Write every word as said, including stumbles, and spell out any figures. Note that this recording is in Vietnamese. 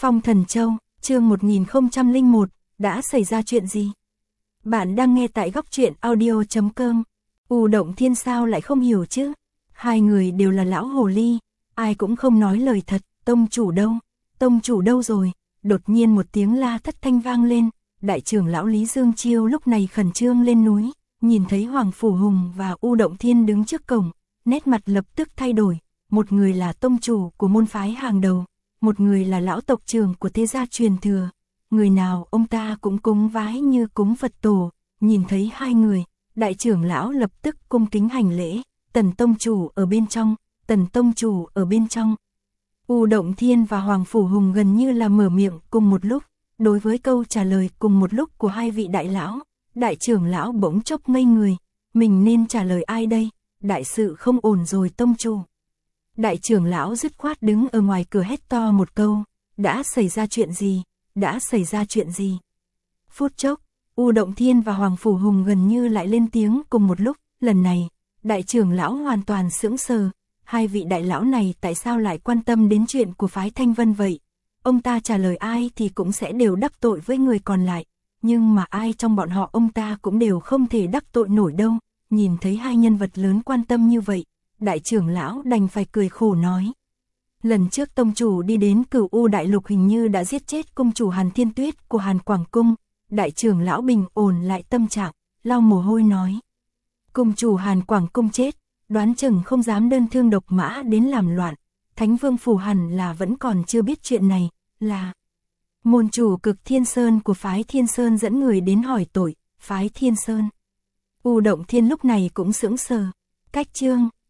Phong Thần Châu, chương một nghìn không trăm lẻ một, đã xảy ra chuyện gì? Bạn đang nghe tại góc truyện audio chấm com. U Động Thiên sao lại không hiểu chứ? Hai người đều là lão hồ ly, ai cũng không nói lời thật. Tông chủ đâu? Tông chủ đâu rồi? Đột nhiên một tiếng la thất thanh vang lên. Đại trưởng lão Lý Dương Chiêu lúc này khẩn trương lên núi, nhìn thấy Hoàng Phủ Hùng và U Động Thiên đứng trước cổng, nét mặt lập tức thay đổi. Một người là tông chủ của môn phái hàng đầu, một người là lão tộc trưởng của thế gia truyền thừa. Người nào ông ta cũng cúng vái như cúng Phật tổ. Nhìn thấy hai người, đại trưởng lão lập tức cung kính hành lễ. Tần tông chủ ở bên trong, Tần tông chủ ở bên trong. U Động Thiên và Hoàng Phủ Hùng gần như là mở miệng cùng một lúc. Đối với câu trả lời cùng một lúc của hai vị đại lão, đại trưởng lão bỗng chốc ngây người. Mình nên trả lời ai đây? Đại sự không ổn rồi tông chủ. Đại trưởng lão dứt khoát đứng ở ngoài cửa hét to một câu. Đã xảy ra chuyện gì? Đã xảy ra chuyện gì? Phút chốc, U Động Thiên và Hoàng Phủ Hùng gần như lại lên tiếng cùng một lúc. Lần này, đại trưởng lão hoàn toàn sững sờ. Hai vị đại lão này tại sao lại quan tâm đến chuyện của phái Thanh Vân vậy? Ông ta trả lời ai thì cũng sẽ đều đắc tội với người còn lại. Nhưng mà ai trong bọn họ ông ta cũng đều không thể đắc tội nổi đâu. Nhìn thấy hai nhân vật lớn quan tâm như vậy, đại trưởng lão đành phải cười khổ nói. Lần trước tông chủ đi đến Cửu U Đại Lục hình như đã giết chết cung chủ Hàn Thiên Tuyết của Hàn Quảng Cung. Đại trưởng lão bình ổn lại tâm trạng, lau mồ hôi nói. Cung chủ Hàn Quảng Cung chết, đoán chừng không dám đơn thương độc mã đến làm loạn. Thánh Vương Phủ hẳn là vẫn còn chưa biết chuyện này, là môn chủ Cực Thiên Sơn của phái Thiên Sơn dẫn người đến hỏi tội. Phái Thiên Sơn. U Động Thiên lúc này cũng sững sờ. Cách chương,